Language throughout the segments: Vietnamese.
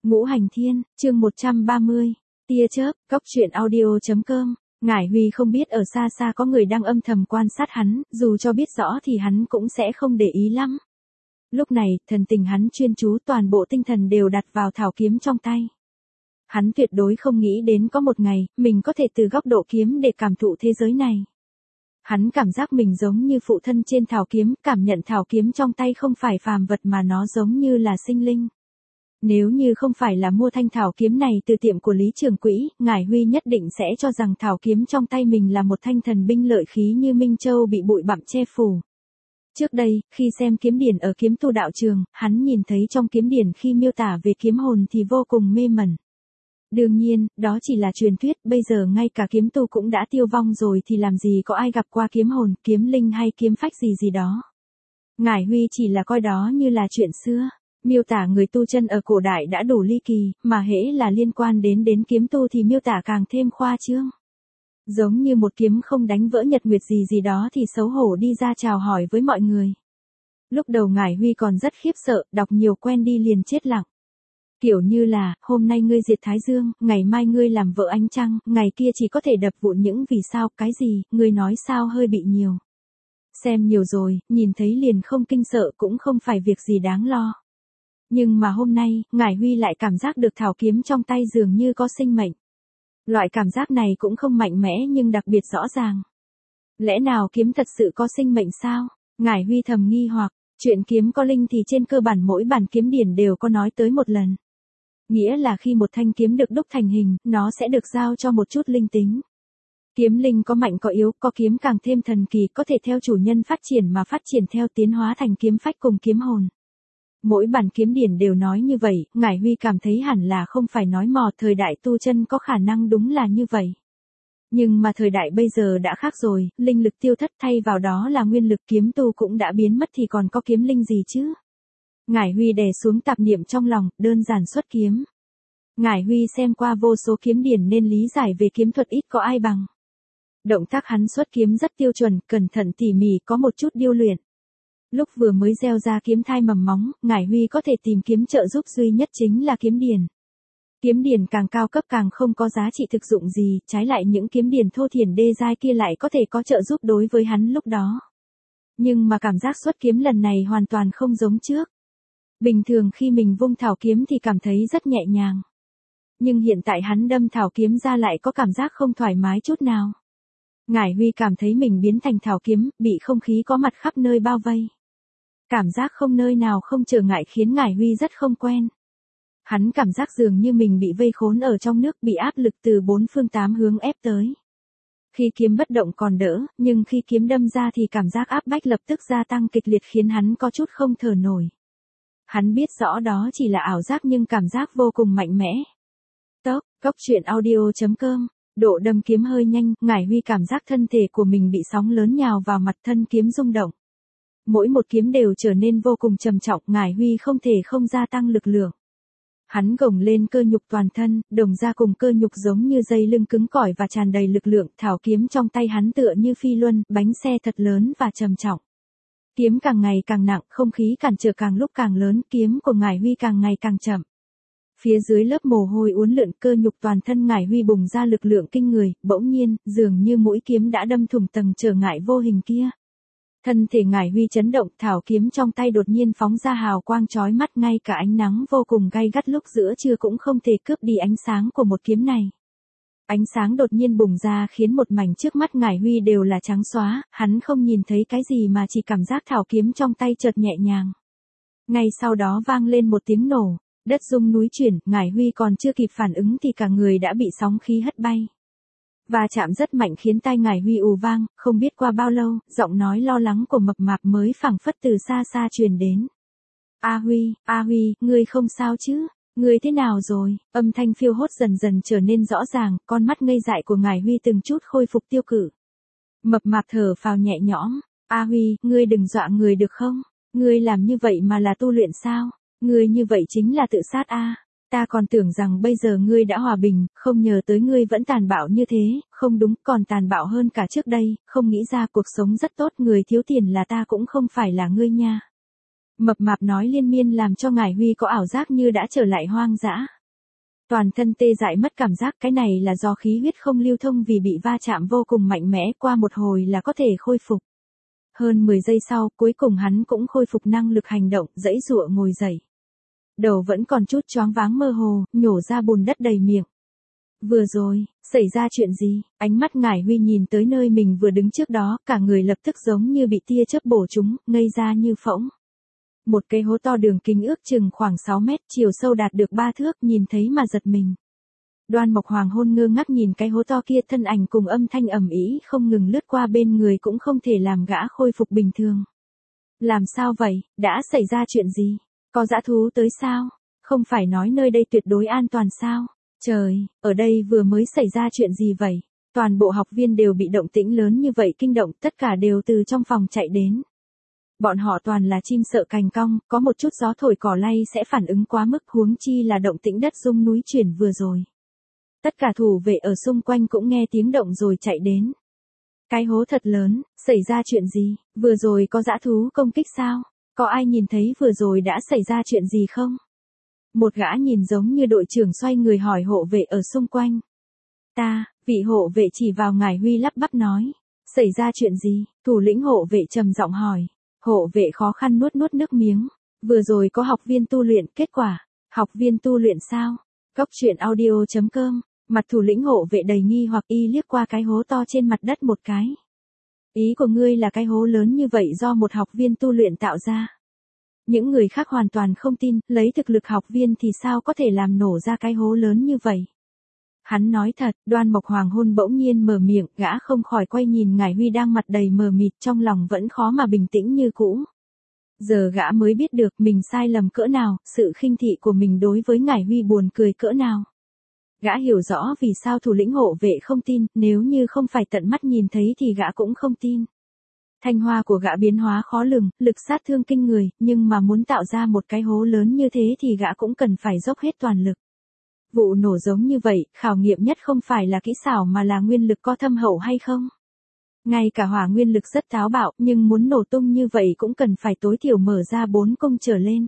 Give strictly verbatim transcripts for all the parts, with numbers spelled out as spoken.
Ngũ Hành Thiên, chương một trăm ba mươi, tia chớp, cốc truyện audio.com. Ngải Huy không biết ở xa xa có người đang âm thầm quan sát hắn, dù cho biết rõ thì hắn cũng sẽ không để ý lắm. Lúc này, thần tình hắn chuyên chú, toàn bộ tinh thần đều đặt vào thảo kiếm trong tay. Hắn tuyệt đối không nghĩ đến có một ngày, mình có thể từ góc độ kiếm để cảm thụ thế giới này. Hắn cảm giác mình giống như phụ thân trên thảo kiếm, cảm nhận thảo kiếm trong tay không phải phàm vật mà nó giống như là sinh linh. Nếu như không phải là mua thanh thảo kiếm này từ tiệm của Lý Trường Quỹ, Ngải Huy nhất định sẽ cho rằng thảo kiếm trong tay mình là một thanh thần binh lợi khí như Minh Châu bị bụi bặm che phủ. Trước đây, khi xem kiếm điển ở kiếm tu đạo trường, hắn nhìn thấy trong kiếm điển khi miêu tả về kiếm hồn thì vô cùng mê mẩn. Đương nhiên, đó chỉ là truyền thuyết, bây giờ ngay cả kiếm tu cũng đã tiêu vong rồi thì làm gì có ai gặp qua kiếm hồn, kiếm linh hay kiếm phách gì gì đó. Ngải Huy chỉ là coi đó như là chuyện xưa. Miêu tả người tu chân ở cổ đại đã đủ ly kỳ, mà hễ là liên quan đến đến kiếm tu thì miêu tả càng thêm khoa trương. Giống như một kiếm không đánh vỡ nhật nguyệt gì gì đó thì xấu hổ đi ra chào hỏi với mọi người. Lúc đầu Ngải Huy còn rất khiếp sợ, đọc nhiều quen đi liền chết lặng. Kiểu như là, hôm nay ngươi diệt Thái Dương, ngày mai ngươi làm vợ ánh trăng, ngày kia chỉ có thể đập vụn những vì sao, cái gì, ngươi nói sao hơi bị nhiều. Xem nhiều rồi, nhìn thấy liền không kinh sợ cũng không phải việc gì đáng lo. Nhưng mà hôm nay, Ngải Huy lại cảm giác được thảo kiếm trong tay dường như có sinh mệnh. Loại cảm giác này cũng không mạnh mẽ nhưng đặc biệt rõ ràng. Lẽ nào kiếm thật sự có sinh mệnh sao? Ngải Huy thầm nghi hoặc, chuyện kiếm có linh thì trên cơ bản mỗi bản kiếm điển đều có nói tới một lần. Nghĩa là khi một thanh kiếm được đúc thành hình, nó sẽ được giao cho một chút linh tính. Kiếm linh có mạnh có yếu, có kiếm càng thêm thần kỳ, có thể theo chủ nhân phát triển mà phát triển theo tiến hóa thành kiếm phách cùng kiếm hồn. Mỗi bản kiếm điển đều nói như vậy, Ngải Huy cảm thấy hẳn là không phải nói mò, thời đại tu chân có khả năng đúng là như vậy. Nhưng mà thời đại bây giờ đã khác rồi, linh lực tiêu thất thay vào đó là nguyên lực, kiếm tu cũng đã biến mất thì còn có kiếm linh gì chứ? Ngải Huy đè xuống tạp niệm trong lòng, đơn giản xuất kiếm. Ngải Huy xem qua vô số kiếm điển nên lý giải về kiếm thuật ít có ai bằng. Động tác hắn xuất kiếm rất tiêu chuẩn, cẩn thận tỉ mỉ, có một chút điêu luyện. Lúc vừa mới gieo ra kiếm thai mầm móng, Ngải Huy có thể tìm kiếm trợ giúp duy nhất chính là kiếm điển. Kiếm điển càng cao cấp càng không có giá trị thực dụng gì, trái lại những kiếm điển thô thiển đê giai kia lại có thể có trợ giúp đối với hắn lúc đó. Nhưng mà cảm giác xuất kiếm lần này hoàn toàn không giống trước. Bình thường khi mình vung thảo kiếm thì cảm thấy rất nhẹ nhàng. Nhưng hiện tại hắn đâm thảo kiếm ra lại có cảm giác không thoải mái chút nào. Ngải Huy cảm thấy mình biến thành thảo kiếm, bị không khí có mặt khắp nơi bao vây. Cảm giác không nơi nào không trở ngại khiến Ngải Huy rất không quen. Hắn cảm giác dường như mình bị vây khốn ở trong nước, bị áp lực từ bốn phương tám hướng ép tới. Khi kiếm bất động còn đỡ, nhưng khi kiếm đâm ra thì cảm giác áp bách lập tức gia tăng kịch liệt khiến hắn có chút không thở nổi. Hắn biết rõ đó chỉ là ảo giác nhưng cảm giác vô cùng mạnh mẽ. Tốc, cốc truyện audio.com. Độ đâm kiếm hơi nhanh, Ngải Huy cảm giác thân thể của mình bị sóng lớn nhào vào mặt, thân kiếm rung động. Mỗi một kiếm đều trở nên vô cùng trầm trọng, Ngải Huy không thể không gia tăng lực lượng. Hắn gồng lên cơ nhục toàn thân, đồng ra cùng cơ nhục giống như dây lưng cứng cỏi và tràn đầy lực lượng, thảo kiếm trong tay hắn tựa như phi luân, bánh xe thật lớn và trầm trọng. Kiếm càng ngày càng nặng, không khí cản trở càng lúc càng lớn, kiếm của Ngải Huy càng ngày càng chậm. Phía dưới lớp mồ hôi uốn lượn, cơ nhục toàn thân Ngải Huy bùng ra lực lượng kinh người, bỗng nhiên, dường như mũi kiếm đã đâm thủng tầng trở ngại vô hình kia. Thân thể Ngải Huy chấn động, thảo kiếm trong tay đột nhiên phóng ra hào quang chói mắt, ngay cả ánh nắng vô cùng gay gắt lúc giữa trưa cũng không thể cướp đi ánh sáng của một kiếm này. Ánh sáng đột nhiên bùng ra khiến một mảnh trước mắt Ngải Huy đều là trắng xóa, hắn không nhìn thấy cái gì mà chỉ cảm giác thảo kiếm trong tay chợt nhẹ nhàng. Ngay sau đó vang lên một tiếng nổ, đất rung núi chuyển, Ngải Huy còn chưa kịp phản ứng thì cả người đã bị sóng khí hất bay. Và chạm rất mạnh khiến tai Ngải Huy ù vang, không biết qua bao lâu, giọng nói lo lắng của Mập Mạp mới phảng phất từ xa xa truyền đến. A Huy, A Huy, ngươi không sao chứ? Ngươi thế nào rồi? Âm thanh phiêu hốt dần dần trở nên rõ ràng, con mắt ngây dại của Ngải Huy từng chút khôi phục tiêu cự. Mập Mạp thở phào nhẹ nhõm. A Huy, ngươi đừng dọa người được không? Ngươi làm như vậy mà là tu luyện sao? Ngươi như vậy chính là tự sát a. Ta còn tưởng rằng bây giờ ngươi đã hòa bình, không ngờ tới ngươi vẫn tàn bạo như thế, không đúng, còn tàn bạo hơn cả trước đây, không nghĩ ra cuộc sống rất tốt, người thiếu tiền là ta cũng không phải là ngươi nha. Mập Mạp nói liên miên làm cho Ngải Huy có ảo giác như đã trở lại hoang dã. Toàn thân tê dại mất cảm giác, cái này là do khí huyết không lưu thông vì bị va chạm vô cùng mạnh mẽ, qua một hồi là có thể khôi phục. Hơn mười giây sau, cuối cùng hắn cũng khôi phục năng lực hành động, giãy giụa ngồi dậy. Đầu vẫn còn chút choáng váng mơ hồ, nhổ ra bùn đất đầy miệng. Vừa rồi, xảy ra chuyện gì? Ánh mắt Ngải Huy nhìn tới nơi mình vừa đứng trước đó, cả người lập tức giống như bị tia chớp bổ trúng, ngây ra như phỗng. Một cái hố to đường kính ước chừng khoảng sáu mét, chiều sâu đạt được ba thước, nhìn thấy mà giật mình. Đoan Mộc Hoàng Hôn ngơ ngác nhìn cái hố to kia, thân ảnh cùng âm thanh ầm ĩ không ngừng lướt qua bên người cũng không thể làm gã khôi phục bình thường. Làm sao vậy, đã xảy ra chuyện gì? Có dã thú tới sao? Không phải nói nơi đây tuyệt đối an toàn sao? Trời, ở đây vừa mới xảy ra chuyện gì vậy? Toàn bộ học viên đều bị động tĩnh lớn như vậy kinh động, tất cả đều từ trong phòng chạy đến. Bọn họ toàn là chim sợ cành cong, có một chút gió thổi cỏ lay sẽ phản ứng quá mức, huống chi là động tĩnh đất rung núi chuyển vừa rồi. Tất cả thủ vệ ở xung quanh cũng nghe tiếng động rồi chạy đến. Cái hố thật lớn, xảy ra chuyện gì? Vừa rồi có dã thú công kích sao? Có ai nhìn thấy vừa rồi đã xảy ra chuyện gì không? Một gã nhìn giống như đội trưởng xoay người hỏi hộ vệ ở xung quanh. Ta, vị hộ vệ chỉ vào Ngải Huy lắp bắp nói. Xảy ra chuyện gì? Thủ lĩnh hộ vệ trầm giọng hỏi. Hộ vệ khó khăn nuốt nuốt nước miếng. Vừa rồi có học viên tu luyện, kết quả. Học viên tu luyện sao? Góc truyện audio chấm com. Mặt thủ lĩnh hộ vệ đầy nghi hoặc, y liếc qua cái hố to trên mặt đất một cái. Ý của ngươi là cái hố lớn như vậy do một học viên tu luyện tạo ra. Những người khác hoàn toàn không tin, lấy thực lực học viên thì sao có thể làm nổ ra cái hố lớn như vậy. Hắn nói thật, Đoan Mộc Hoàng Hôn bỗng nhiên mở miệng, gã không khỏi quay nhìn Ngải Huy đang mặt đầy mờ mịt, trong lòng vẫn khó mà bình tĩnh như cũ. Giờ gã mới biết được mình sai lầm cỡ nào, sự khinh thị của mình đối với Ngải Huy buồn cười cỡ nào. Gã hiểu rõ vì sao thủ lĩnh hộ vệ không tin, nếu như không phải tận mắt nhìn thấy thì gã cũng không tin. Thanh hoa của gã biến hóa khó lường, lực sát thương kinh người, nhưng mà muốn tạo ra một cái hố lớn như thế thì gã cũng cần phải dốc hết toàn lực. Vụ nổ giống như vậy, khảo nghiệm nhất không phải là kỹ xảo mà là nguyên lực có thâm hậu hay không. Ngay cả hỏa nguyên lực rất táo bạo, nhưng muốn nổ tung như vậy cũng cần phải tối thiểu mở ra bốn cung trở lên.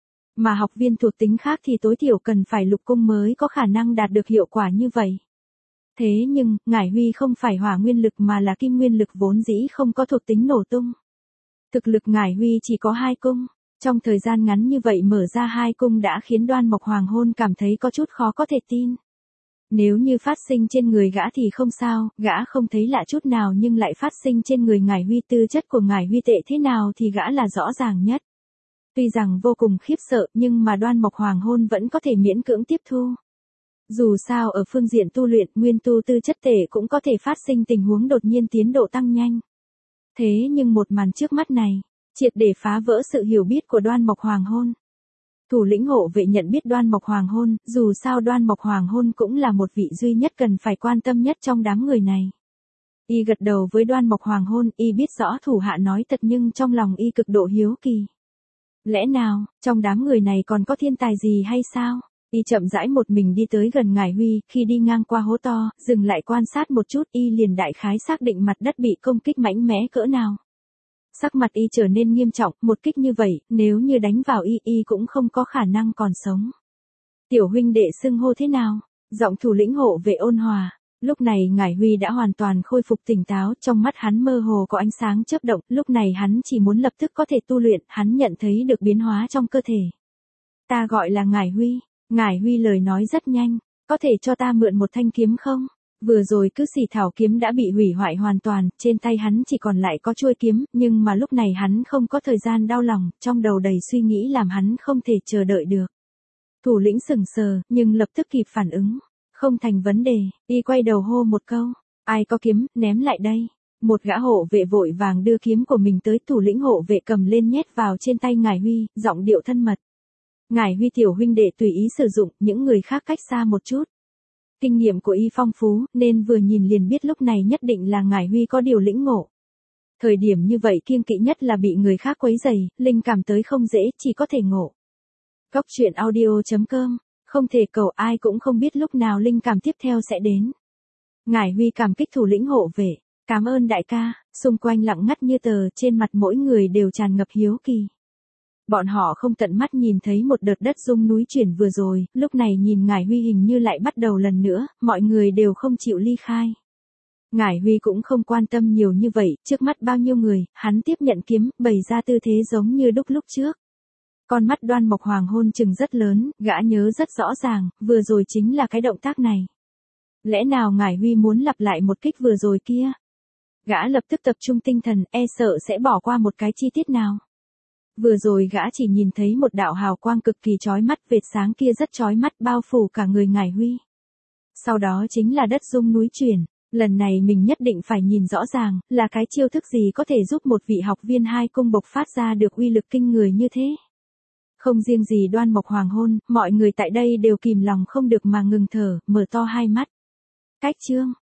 Mà học viên thuộc tính khác thì tối thiểu cần phải lục cung mới có khả năng đạt được hiệu quả như vậy. Thế nhưng, Ngải Huy không phải hỏa nguyên lực mà là kim nguyên lực vốn dĩ không có thuộc tính nổ tung. Thực lực Ngải Huy chỉ có hai cung. Trong thời gian ngắn như vậy mở ra hai cung đã khiến Đoan Mộc Hoàng Hôn cảm thấy có chút khó có thể tin. Nếu như phát sinh trên người gã thì không sao, gã không thấy lạ chút nào, nhưng lại phát sinh trên người Ngải Huy, tư chất của Ngải Huy tệ thế nào thì gã là rõ ràng nhất. Tuy rằng vô cùng khiếp sợ nhưng mà Đoan Mộc Hoàng Hôn vẫn có thể miễn cưỡng tiếp thu. Dù sao ở phương diện tu luyện, nguyên tu tư chất tệ cũng có thể phát sinh tình huống đột nhiên tiến độ tăng nhanh. Thế nhưng một màn trước mắt này, triệt để phá vỡ sự hiểu biết của Đoan Mộc Hoàng Hôn. Thủ lĩnh hộ vệ nhận biết Đoan Mộc Hoàng Hôn, dù sao Đoan Mộc Hoàng Hôn cũng là một vị duy nhất cần phải quan tâm nhất trong đám người này. Y gật đầu với Đoan Mộc Hoàng Hôn, y biết rõ thủ hạ nói thật nhưng trong lòng y cực độ hiếu kỳ. Lẽ nào, trong đám người này còn có thiên tài gì hay sao? Y chậm rãi một mình đi tới gần Ngải Huy, khi đi ngang qua hố to, dừng lại quan sát một chút, y liền đại khái xác định mặt đất bị công kích mạnh mẽ cỡ nào. Sắc mặt y trở nên nghiêm trọng, một kích như vậy, nếu như đánh vào y, y cũng không có khả năng còn sống. Tiểu huynh đệ xưng hô thế nào? Giọng thủ lĩnh hộ vệ ôn hòa. Lúc này Ngải Huy đã hoàn toàn khôi phục tỉnh táo, trong mắt hắn mơ hồ có ánh sáng chớp động, lúc này hắn chỉ muốn lập tức có thể tu luyện, hắn nhận thấy được biến hóa trong cơ thể. Ta gọi là Ngải Huy. Ngải Huy lời nói rất nhanh, có thể cho ta mượn một thanh kiếm không? Vừa rồi cứ xỉ thảo kiếm đã bị hủy hoại hoàn toàn, trên tay hắn chỉ còn lại có chuôi kiếm, nhưng mà lúc này hắn không có thời gian đau lòng, trong đầu đầy suy nghĩ làm hắn không thể chờ đợi được. Thủ lĩnh sững sờ, nhưng lập tức kịp phản ứng. Không thành vấn đề, y quay đầu hô một câu. Ai có kiếm, ném lại đây. Một gã hộ vệ vội vàng đưa kiếm của mình tới, thủ lĩnh hộ vệ cầm lên nhét vào trên tay Ngải Huy, giọng điệu thân mật. Ngải Huy tiểu huynh đệ tùy ý sử dụng, những người khác cách xa một chút. Kinh nghiệm của y phong phú, nên vừa nhìn liền biết lúc này nhất định là Ngải Huy có điều lĩnh ngộ. Thời điểm như vậy kiêng kỵ nhất là bị người khác quấy rầy, linh cảm tới không dễ, chỉ có thể ngộ. Góc truyện audio chấm com, không thể cầu, ai cũng không biết lúc nào linh cảm tiếp theo sẽ đến. Ngải Huy cảm kích thủ lĩnh hộ vệ, cảm ơn đại ca, xung quanh lặng ngắt như tờ, trên mặt mỗi người đều tràn ngập hiếu kỳ. Bọn họ không tận mắt nhìn thấy một đợt đất rung núi chuyển vừa rồi, lúc này nhìn Ngải Huy hình như lại bắt đầu lần nữa, mọi người đều không chịu ly khai. Ngải Huy cũng không quan tâm nhiều như vậy, trước mắt bao nhiêu người, hắn tiếp nhận kiếm, bày ra tư thế giống như đúc lúc trước. Con mắt Đoan Mộc Hoàng hôn chừng rất lớn, gã nhớ rất rõ ràng, vừa rồi chính là cái động tác này. Lẽ nào Ngải Huy muốn lặp lại một kích vừa rồi kia? Gã lập tức tập trung tinh thần, e sợ sẽ bỏ qua một cái chi tiết nào. Vừa rồi gã chỉ nhìn thấy một đạo hào quang cực kỳ chói mắt, vệt sáng kia rất chói mắt bao phủ cả người Ngải Huy. Sau đó chính là đất rung núi chuyển, lần này mình nhất định phải nhìn rõ ràng, là cái chiêu thức gì có thể giúp một vị học viên hai cung bộc phát ra được uy lực kinh người như thế. Không riêng gì Đoan Mộc Hoàng hôn, mọi người tại đây đều kìm lòng không được mà ngừng thở, mở to hai mắt. Cách chương